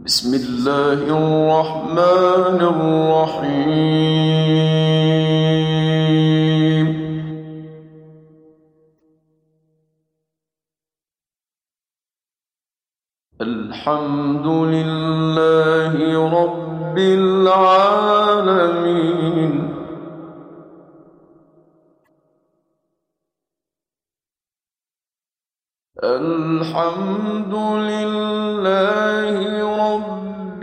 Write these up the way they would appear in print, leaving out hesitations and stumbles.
بسم الله الرحمن الرحيم. الحمد لله رب العالمين. الحمد لله رب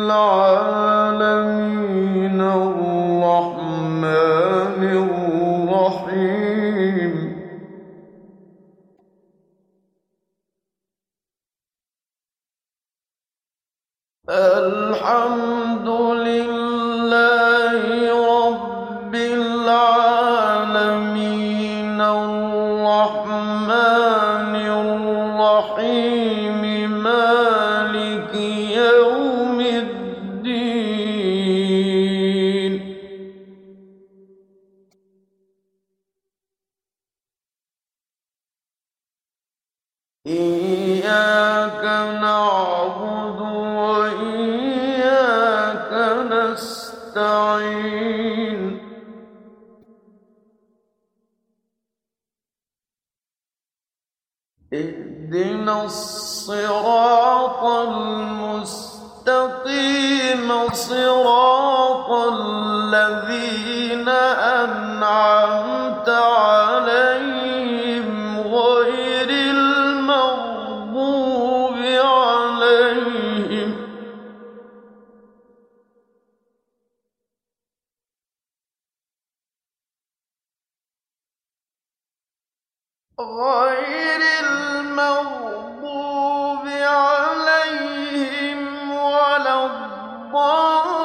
العالمين الرحمن الرحيم. الحمد لله رب العالمين الرحمن الرحيم مالك يوم الدين. إياك نعبد وإياك نستعين. اهدنا الصراط المستقيم صراط الذين أنعمت عليهم غير المغضوب عليهم ولا الضالين.